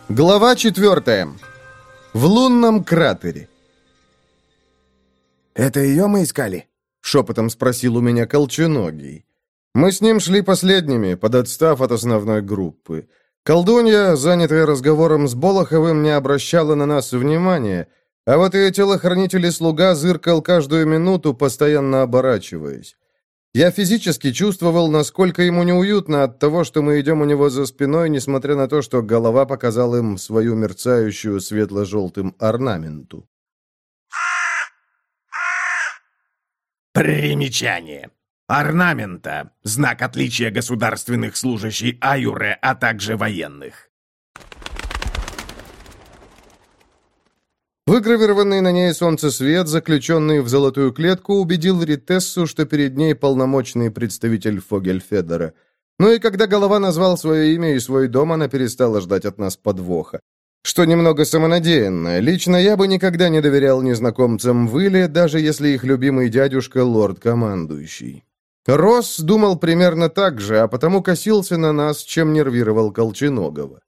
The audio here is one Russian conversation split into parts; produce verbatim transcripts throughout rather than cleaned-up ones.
Глава четвертая. В лунном кратере. «Это ее мы искали?» — шепотом спросил у меня Колченогий. Мы с ним шли последними, подотстав от основной группы. Колдунья, занятая разговором с Болоховым, не обращала на нас внимания, а вот ее телохранитель и слуга зыркал каждую минуту, постоянно оборачиваясь. Я физически чувствовал, насколько ему неуютно от того, что мы идем у него за спиной, несмотря на то, что голова показала им свою мерцающую светло-желтым орнаменту. Примечание. Орнамента. Знак отличия государственных служащих Аюре, а также военных. Выгравированный на ней солнцесвет, заключенный в золотую клетку, убедил Ритессу, что перед ней полномочный представитель Фогельфедера. Ну и когда голова назвал свое имя и свой дом, она перестала ждать от нас подвоха. Что немного самонадеянно. Лично я бы никогда не доверял незнакомцам в Иле, даже если их любимый дядюшка — лорд-командующий. Росс думал примерно так же, а потому косился на нас, чем нервировал Колченогова.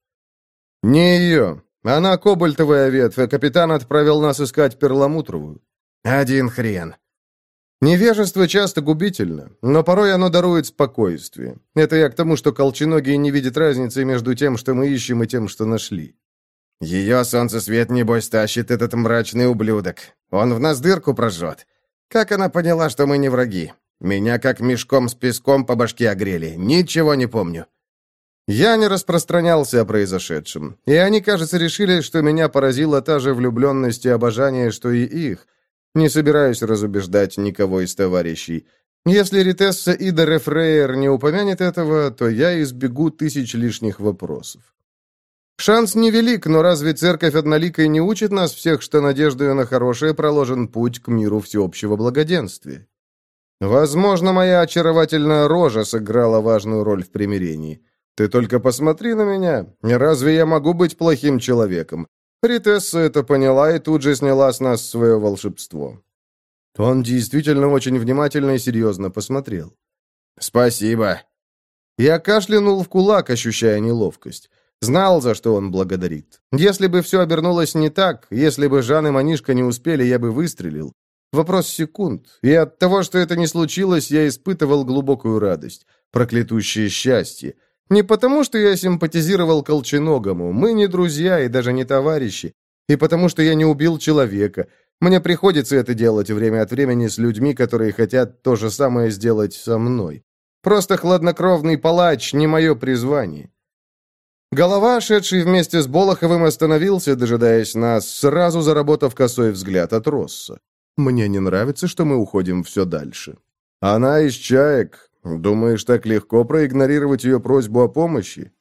Не ее. Она кобальтовая ветвь, а капитан отправил нас искать перламутровую. Один хрен. Невежество часто губительно, но порой оно дарует спокойствие. Это я к тому, что Колченогий не видит разницы между тем, что мы ищем, и тем, что нашли. Ее солнцесвет, небось, тащит этот мрачный ублюдок. Он в нас дырку прожжет. Как она поняла, что мы не враги? Меня как мешком с песком по башке огрели. Ничего не помню. Я не распространялся о произошедшем, и они, кажется, решили, что меня поразила та же влюбленность и обожание, что и их. Не собираюсь разубеждать никого из товарищей. Если Ритесса Ида Рефрейер не упомянет этого, то я избегу тысяч лишних вопросов. Шанс невелик, но разве церковь одноликой не учит нас всех, что надеждою на хорошее проложен путь к миру всеобщего благоденствия? Возможно, моя очаровательная рожа сыграла важную роль в примирении. Ты только посмотри на меня. Разве я могу быть плохим человеком? Ритесса это поняла и тут же сняла с нас свое волшебство. Он действительно очень внимательно и серьезно посмотрел. «Спасибо». Я кашлянул в кулак, ощущая неловкость. Знал, за что он благодарит. Если бы все обернулось не так, если бы Жан и Манишка не успели, я бы выстрелил. Вопрос секунд. И от того, что это не случилось, я испытывал глубокую радость, проклятущее счастье. Не потому, что я симпатизировал Колченогому, мы не друзья и даже не товарищи, и потому, что я не убил человека. Мне приходится это делать время от времени с людьми, которые хотят то же самое сделать со мной. Просто хладнокровный палач — не мое призвание. Голова, шедший вместе с Болоховым, остановился, дожидаясь нас, сразу заработав косой взгляд от Росса. Мне не нравится, что мы уходим все дальше. Она из чаек. Думаешь, так легко проигнорировать ее просьбу о помощи?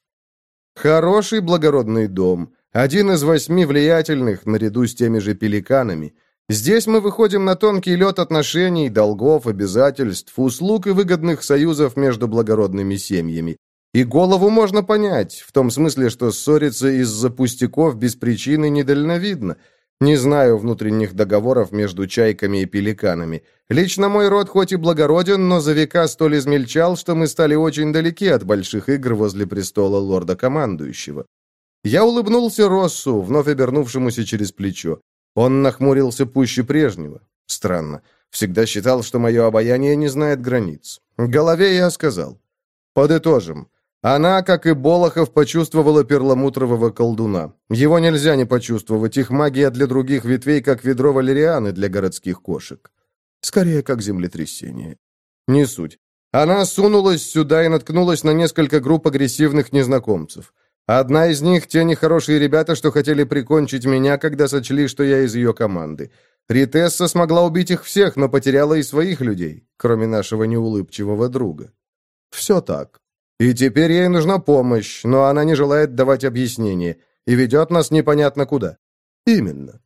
Хороший благородный дом. Один из восьми влиятельных, наряду с теми же пеликанами. Здесь мы выходим на тонкий лед отношений, долгов, обязательств, услуг и выгодных союзов между благородными семьями. И голову можно понять, в том смысле, что ссориться из-за пустяков без причины недальновидно. Не знаю внутренних договоров между чайками и пеликанами. Лично мой род хоть и благороден, но за века столь измельчал, что мы стали очень далеки от больших игр возле престола лорда-командующего. Я улыбнулся Россу, вновь обернувшемуся через плечо. Он нахмурился пуще прежнего. Странно. Всегда считал, что мое обаяние не знает границ. В голове я сказал. Подытожим. Она, как и Болохов, почувствовала перламутрового колдуна. Его нельзя не почувствовать, их магия для других ветвей, как ведро валерианы для городских кошек. Скорее, как землетрясение. Не суть. Она сунулась сюда и наткнулась на несколько групп агрессивных незнакомцев. Одна из них — те нехорошие ребята, что хотели прикончить меня, когда сочли, что я из ее команды. Ритесса смогла убить их всех, но потеряла и своих людей, кроме нашего неулыбчивого друга. Все так. И теперь ей нужна помощь, но она не желает давать объяснения и ведет нас непонятно куда. Именно.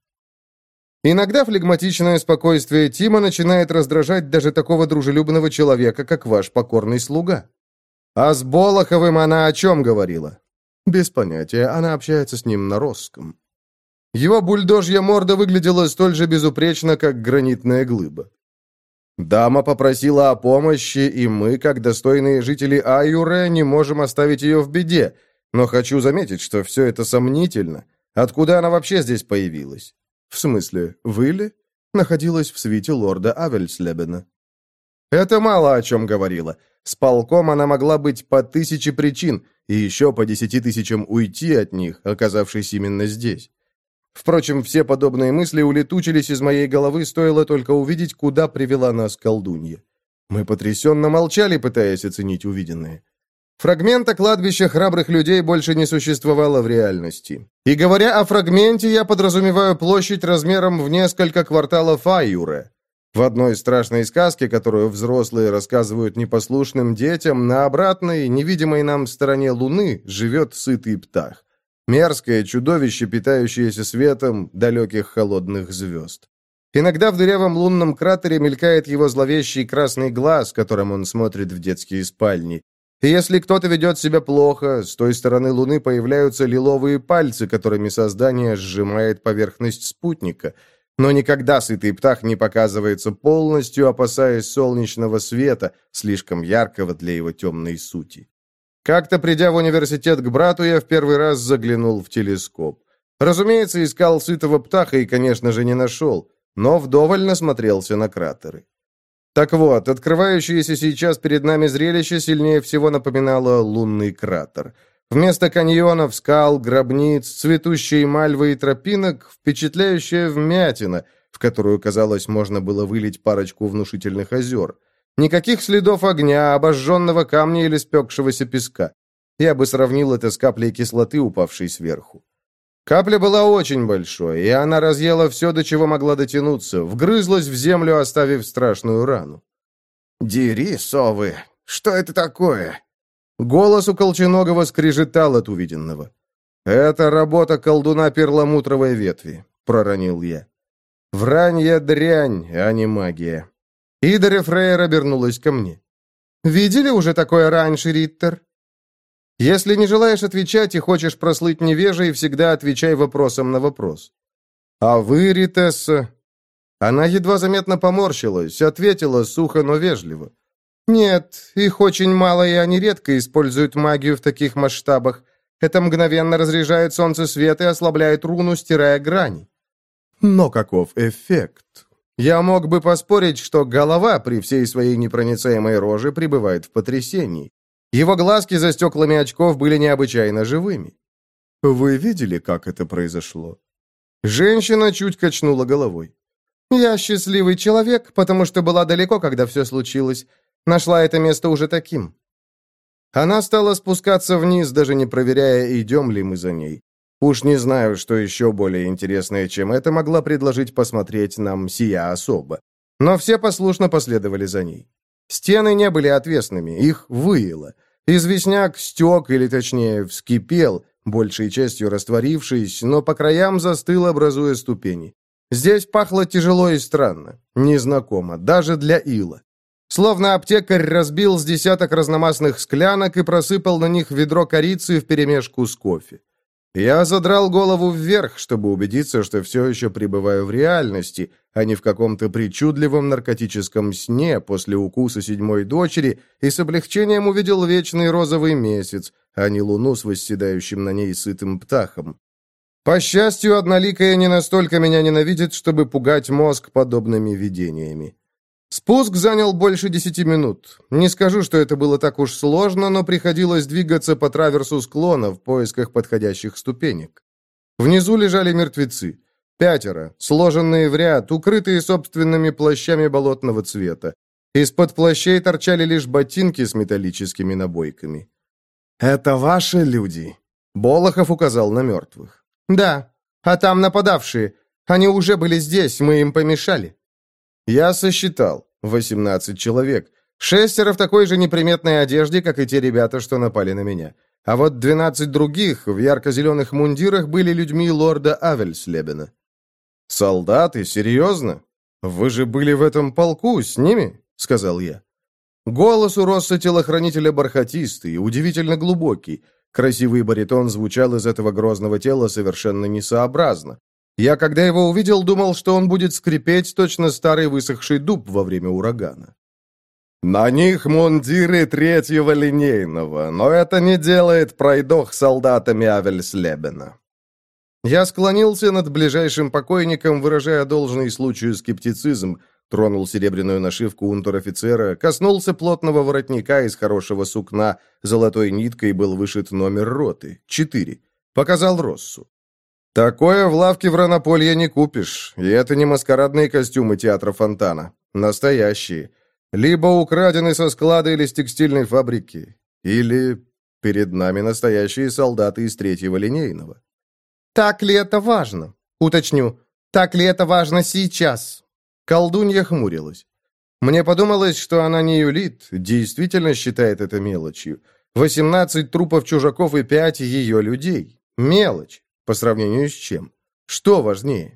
Иногда флегматичное спокойствие Тима начинает раздражать даже такого дружелюбного человека, как ваш покорный слуга. А с Болоховым она о чем говорила? Без понятия, она общается с ним на росском. Его бульдожья морда выглядела столь же безупречно, как гранитная глыба. Дама попросила о помощи, и мы, как достойные жители Аюре, не можем оставить ее в беде. Но хочу заметить, что все это сомнительно. Откуда она вообще здесь появилась? В смысле, Вилли находилась в свите лорда Авельслебена. Это мало о чем говорило. С полком она могла быть по тысяче причин, и еще по десяти тысячам уйти от них, оказавшись именно здесь. Впрочем, все подобные мысли улетучились из моей головы, стоило только увидеть, куда привела нас колдунья. Мы потрясенно молчали, пытаясь оценить увиденное. Фрагмента кладбища храбрых людей больше не существовало в реальности. И говоря о фрагменте, я подразумеваю площадь размером в несколько кварталов Аюре. В одной страшной сказке, которую взрослые рассказывают непослушным детям, на обратной, невидимой нам стороне Луны, живет сытый птах. Мерзкое чудовище, питающееся светом далеких холодных звезд. Иногда в дырявом лунном кратере мелькает его зловещий красный глаз, которым он смотрит в детские спальни. И если кто-то ведет себя плохо, с той стороны Луны появляются лиловые пальцы, которыми создание сжимает поверхность спутника. Но никогда сытый птах не показывается полностью, опасаясь солнечного света, слишком яркого для его темной сути. Как-то, придя в университет к брату, я в первый раз заглянул в телескоп. Разумеется, искал сытого птаха и, конечно же, не нашел, но вдоволь насмотрелся на кратеры. Так вот, открывающееся сейчас перед нами зрелище сильнее всего напоминало лунный кратер. Вместо каньонов, скал, гробниц, цветущей мальвы и тропинок впечатляющая вмятина, в которую, казалось, можно было вылить парочку внушительных озер. Никаких следов огня, обожженного камня или спекшегося песка. Я бы сравнил это с каплей кислоты, упавшей сверху. Капля была очень большой, и она разъела все, до чего могла дотянуться, вгрызлась в землю, оставив страшную рану. «Дери, совы! Что это такое?» Голос у Колченогова скрежетал от увиденного. «Это работа колдуна перламутровой ветви», — проронил я. «Вранье дрянь, а не магия». Идаре Фрейер обернулась ко мне. «Видели уже такое раньше, Риттер?» «Если не желаешь отвечать и хочешь прослыть невежей, всегда отвечай вопросом на вопрос». «А вы, Ритесса?» Она едва заметно поморщилась, ответила сухо, но вежливо. «Нет, их очень мало, и они редко используют магию в таких масштабах. Это мгновенно разряжает солнце свет и ослабляет руну, стирая грани». Но каков эффект? Я мог бы поспорить, что голова при всей своей непроницаемой роже пребывает в потрясении. Его глазки за стеклами очков были необычайно живыми. Вы видели, как это произошло? Женщина чуть качнула головой. Я счастливый человек, потому что была далеко, когда все случилось. Нашла это место уже таким. Она стала спускаться вниз, даже не проверяя, идем ли мы за ней. Уж не знаю, что еще более интересное, чем это, могла предложить посмотреть нам сия особа. Но все послушно последовали за ней. Стены не были отвесными, их выело. Известняк стек, или точнее вскипел, большей частью растворившись, но по краям застыл, образуя ступени. Здесь пахло тяжело и странно, незнакомо, даже для ила. Словно аптекарь разбил с десяток разномастных склянок и просыпал на них ведро корицы вперемешку с кофе. Я задрал голову вверх, чтобы убедиться, что все еще пребываю в реальности, а не в каком-то причудливом наркотическом сне после укуса седьмой дочери, и с облегчением увидел вечный розовый месяц, а не луну с восседающим на ней сытым птахом. По счастью, одноликая не настолько меня ненавидит, чтобы пугать мозг подобными видениями. Спуск занял больше десяти минут. Не скажу, что это было так уж сложно, но приходилось двигаться по траверсу склона в поисках подходящих ступенек. Внизу лежали мертвецы. Пятеро, сложенные в ряд, укрытые собственными плащами болотного цвета. Из-под плащей торчали лишь ботинки с металлическими набойками. «Это ваши люди?» Болохов указал на мертвых. «Да, а там нападавшие. Они уже были здесь, мы им помешали». Я сосчитал. восемнадцать человек. Шестеро в такой же неприметной одежде, как и те ребята, что напали на меня. А вот двенадцать других в ярко-зеленых мундирах были людьми лорда Авельслебена. «Солдаты? Серьезно? Вы же были в этом полку с ними?» — сказал я. Голос у Росса телохранителя бархатистый, удивительно глубокий. Красивый баритон звучал из этого грозного тела совершенно несообразно. Я, когда его увидел, думал, что он будет скрипеть точно старый высохший дуб во время урагана. На них мундиры третьего линейного, но это не делает пройдох солдатами Авельслебена. Я склонился над ближайшим покойником, выражая должный случаю скептицизм, тронул серебряную нашивку унтер-офицера, коснулся плотного воротника из хорошего сукна, золотой ниткой был вышит номер роты, четыре, показал Россу. Такое в лавке в Ранополье не купишь, и это не маскарадные костюмы театра Фонтана, настоящие. Либо украдены со склада или с текстильной фабрики, или перед нами настоящие солдаты из третьего линейного. Так ли это важно? Уточню, так ли это важно сейчас? Колдунья хмурилась. Мне подумалось, что она не юлит, действительно считает это мелочью. Восемнадцать трупов чужаков и пять ее людей. Мелочь. По сравнению с чем? Что важнее?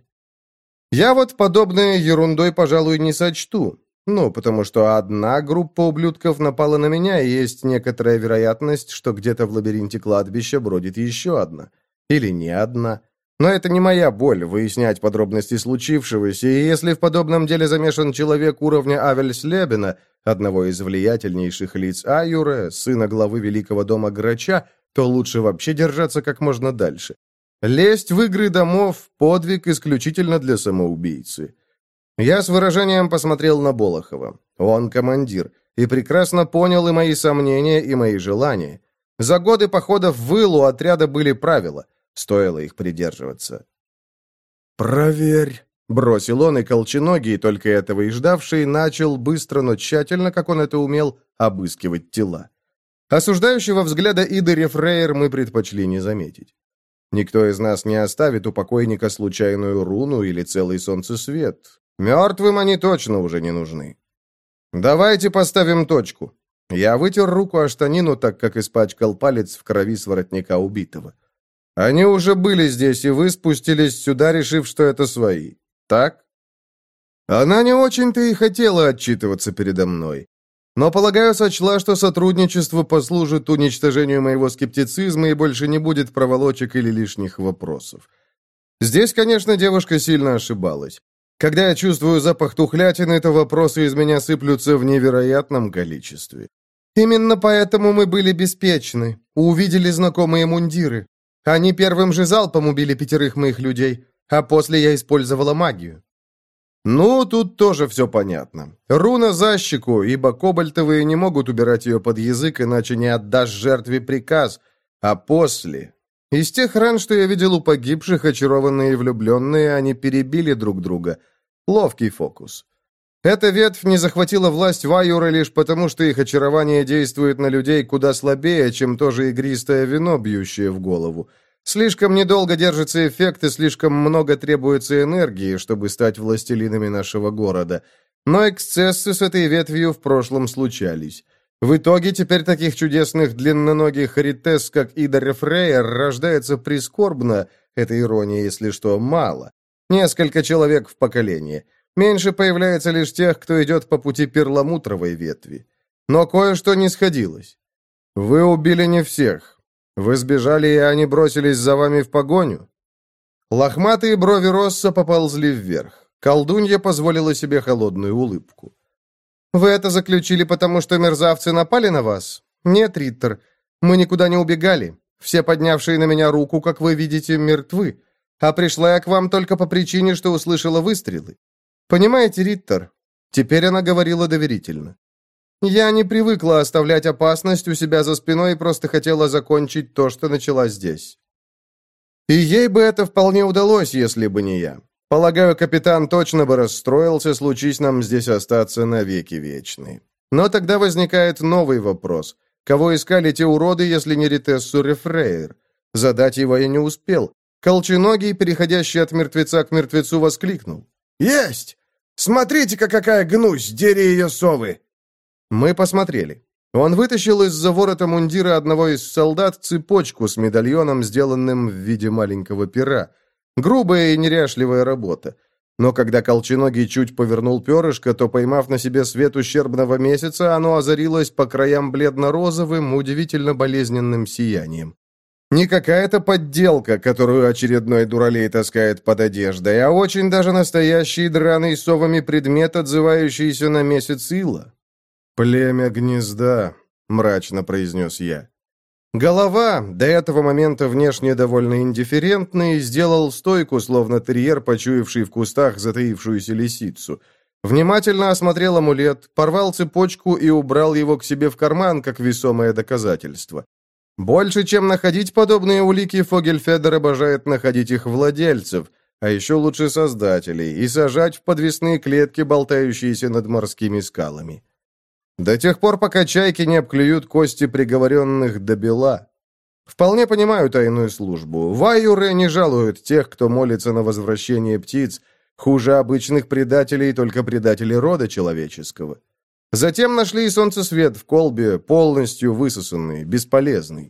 Я вот подобное ерундой, пожалуй, не сочту. Ну, потому что одна группа ублюдков напала на меня, и есть некоторая вероятность, что где-то в лабиринте кладбища бродит еще одна. Или не одна. Но это не моя боль выяснять подробности случившегося, и если в подобном деле замешан человек уровня Авельслебена, одного из влиятельнейших лиц Аюре, сына главы Великого дома Грача, то лучше вообще держаться как можно дальше. Лезть в игры домов – подвиг исключительно для самоубийцы. Я с выражением посмотрел на Болохова. Он командир, и прекрасно понял и мои сомнения, и мои желания. За годы походов в Ил у отряда были правила. Стоило их придерживаться. «Проверь», — бросил он, и колченогий, только этого и ждавший, начал быстро, но тщательно, как он это умел, обыскивать тела. Осуждающего взгляда Идеря Фрейер мы предпочли не заметить. Никто из нас не оставит у покойника случайную руну или целый солнцесвет. Мертвым они точно уже не нужны. Давайте поставим точку. Я вытер руку о штанину, так как испачкал палец в крови с воротника убитого. Они уже были здесь, и вы спустились сюда, решив, что это свои. Так? Она не очень-то и хотела отчитываться передо мной. Но, полагаю, сочла, что сотрудничество послужит уничтожению моего скептицизма и больше не будет проволочек или лишних вопросов. Здесь, конечно, девушка сильно ошибалась. Когда я чувствую запах тухлятины, то вопросы из меня сыплются в невероятном количестве. Именно поэтому мы были беспечны, увидели знакомые мундиры. Они первым же залпом убили пятерых моих людей, а после я использовала магию. Ну, тут тоже все понятно. Руна за щеку, ибо кобальтовые не могут убирать ее под язык, иначе не отдашь жертве приказ. А после... Из тех ран, что я видел у погибших, очарованные и влюбленные, они перебили друг друга. Ловкий фокус. Эта ветвь не захватила власть в Аюре лишь потому, что их очарование действует на людей куда слабее, чем то же игристое вино, бьющее в голову. Слишком недолго держится эффект, и слишком много требуется энергии, чтобы стать властелинами нашего города. Но эксцессы с этой ветвью в прошлом случались. В итоге теперь таких чудесных длинноногих харитес, как Идар Фрейер, рождается прискорбно, это ирония, если что, мало. Несколько человек в поколении. Меньше появляется лишь тех, кто идет по пути перламутровой ветви. Но кое-что не сходилось. Вы убили не всех. Вы сбежали, и они бросились за вами в погоню. Лохматые брови Росса поползли вверх. Колдунья позволила себе холодную улыбку. «Вы это заключили, потому что мерзавцы напали на вас? Нет, Риттер, мы никуда не убегали. Все поднявшие на меня руку, как вы видите, мертвы. А пришла я к вам только по причине, что услышала выстрелы. Понимаете, Риттер?» Теперь она говорила доверительно. «Я не привыкла оставлять опасность у себя за спиной и просто хотела закончить то, что начала здесь». И ей бы это вполне удалось, если бы не я. Полагаю, капитан точно бы расстроился, случись нам здесь остаться навеки вечные. Но тогда возникает новый вопрос. Кого искали те уроды, если не Ритессу Рефрейер? Задать его я не успел. Колченогий, переходящий от мертвеца к мертвецу, воскликнул. «Есть! Смотрите-ка, какая гнусь, дери ее совы!» Мы посмотрели. Он вытащил из-за ворота мундира одного из солдат цепочку с медальоном, сделанным в виде маленького пера. Грубая и неряшливая работа. Но когда Колченогий чуть повернул перышко, то, поймав на себе свет ущербного месяца, оно озарилось по краям бледно-розовым, удивительно болезненным сиянием. Не какая-то подделка, которую очередной дуралей таскает под одеждой, а очень даже настоящий драный совами предмет, отзывающийся на месяц ила. «Племя гнезда», — мрачно произнес я. Голова, до этого момента внешне довольно индифферентный, сделал стойку, словно терьер, почуявший в кустах затаившуюся лисицу. Внимательно осмотрел амулет, порвал цепочку и убрал его к себе в карман, как весомое доказательство. Больше, чем находить подобные улики, Фогельфедер обожает находить их владельцев, а еще лучше создателей, и сажать в подвесные клетки, болтающиеся над морскими скалами. До тех пор, пока чайки не обклюют кости приговоренных до бела. Вполне понимаю тайную службу. Вайюры не жалуют тех, кто молится на возвращение птиц. Хуже обычных предателей только предатели рода человеческого. Затем нашли и солнцесвет в колбе, полностью высосанный, бесполезный.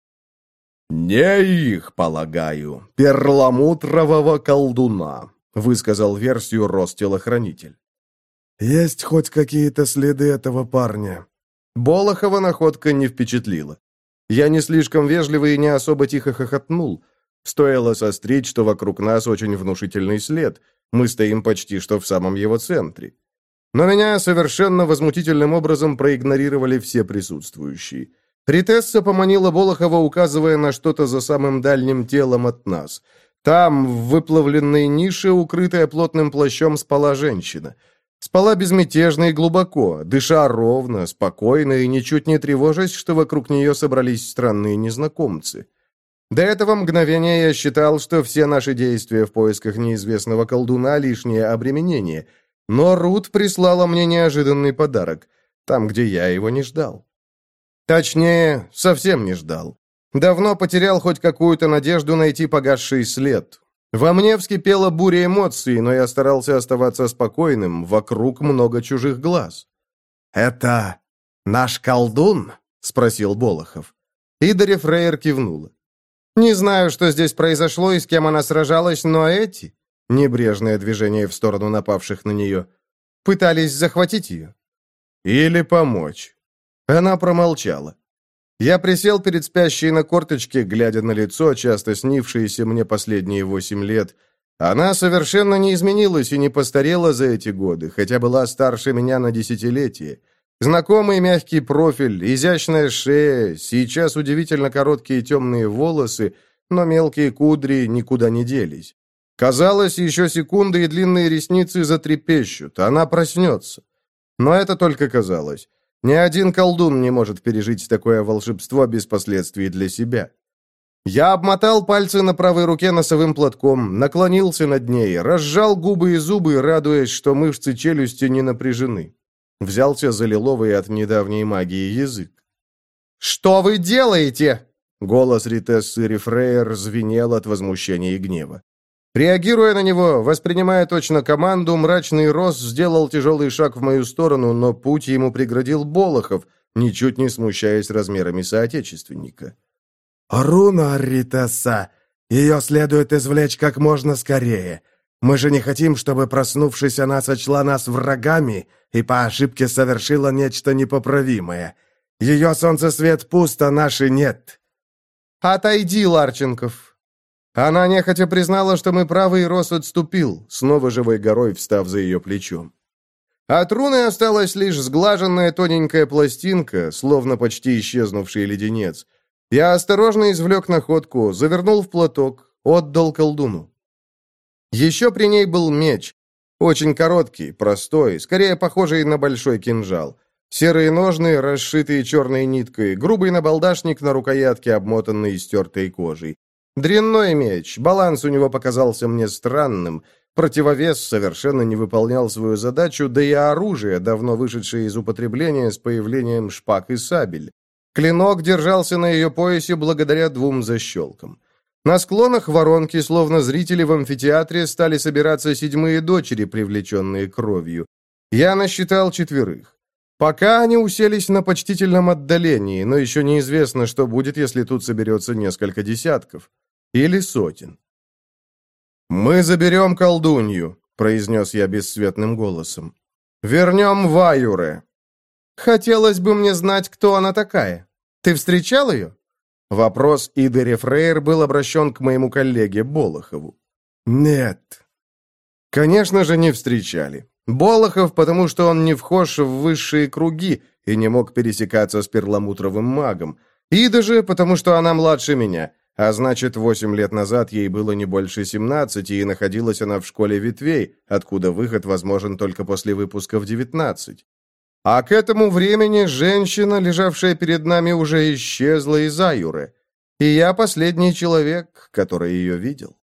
«Не их, полагаю, перламутрового колдуна», — высказал версию Рос-телохранитель. «Есть хоть какие-то следы этого парня?» Болохова находка не впечатлила. Я не слишком вежливо и не особо тихо хохотнул. Стоило сострить, что вокруг нас очень внушительный след. Мы стоим почти что в самом его центре. Но меня совершенно возмутительным образом проигнорировали все присутствующие. Ритесса поманила Болохова, указывая на что-то за самым дальним телом от нас. Там, в выплавленной нише, укрытая плотным плащом, спала женщина. Спала безмятежно и глубоко, дыша ровно, спокойно и ничуть не тревожась, что вокруг нее собрались странные незнакомцы. До этого мгновения я считал, что все наши действия в поисках неизвестного колдуна — лишнее обременение, но Рут прислала мне неожиданный подарок, там, где я его не ждал. Точнее, совсем не ждал. Давно потерял хоть какую-то надежду найти погасший след. Во мне вскипела буря эмоций, но я старался оставаться спокойным, вокруг много чужих глаз. «Это наш колдун?» — спросил Болохов. Идаре Фрейер кивнула. «Не знаю, что здесь произошло и с кем она сражалась, но эти...» Небрежное движение в сторону напавших на нее. «Пытались захватить ее». «Или помочь». Она промолчала. Я присел перед спящей на корточке, глядя на лицо, часто снившееся мне последние восемь лет. Она совершенно не изменилась и не постарела за эти годы, хотя была старше меня на десятилетие. Знакомый мягкий профиль, изящная шея, сейчас удивительно короткие темные волосы, но мелкие кудри никуда не делись. Казалось, еще секунды, и длинные ресницы затрепещут, она проснется. Но это только казалось. Ни один колдун не может пережить такое волшебство без последствий для себя. Я обмотал пальцы на правой руке носовым платком, наклонился над ней, разжал губы и зубы, радуясь, что мышцы челюсти не напряжены. Взялся за лиловый от недавней магии язык. «Что вы делаете?» Голос Ритессы Рифрейер звенел от возмущения и гнева. Реагируя на него, воспринимая точно команду, мрачный Рос сделал тяжелый шаг в мою сторону, но путь ему преградил Болохов, ничуть не смущаясь размерами соотечественника. «Руна, Ритесса! Ее следует извлечь как можно скорее. Мы же не хотим, чтобы, проснувшись, она сочла нас врагами и по ошибке совершила нечто непоправимое. Ее солнцесвет пуст, а наши нет». «Отойди, Ларченков!» Она нехотя признала, что мы правы, и Рос отступил, снова живой горой встав за ее плечом. От руны осталась лишь сглаженная тоненькая пластинка, словно почти исчезнувший леденец. Я осторожно извлек находку, завернул в платок, отдал колдуну. Еще при ней был меч. Очень короткий, простой, скорее похожий на большой кинжал. Серые ножны, расшитые черной ниткой, грубый набалдашник на рукоятке, обмотанный стертой кожей. Дрянной меч, баланс у него показался мне странным, противовес совершенно не выполнял свою задачу, да и оружие, давно вышедшее из употребления с появлением шпаг и сабель. Клинок держался на ее поясе благодаря двум защелкам. На склонах воронки, словно зрители в амфитеатре, стали собираться седьмые дочери, привлеченные кровью. Я насчитал четверых. Пока они уселись на почтительном отдалении, но еще неизвестно, что будет, если тут соберется несколько десятков. Или сотен. «Мы заберем колдунью», — произнес я бесцветным голосом. «Вернем Вайюре». «Хотелось бы мне знать, кто она такая. Ты встречал ее?» Вопрос Идаре Фрейер был обращен к моему коллеге Болохову. «Нет». Конечно же, не встречали. Болохов, потому что он не вхож в высшие круги, и не мог пересекаться с перламутровым магом. Ида же, потому что она младше меня, а значит, восемь лет назад ей было не больше семнадцати, и находилась она в школе ветвей, откуда выход возможен только после выпуска в девятнадцать. А к этому времени женщина, лежавшая перед нами, уже исчезла из Аюры, и я последний человек, который ее видел.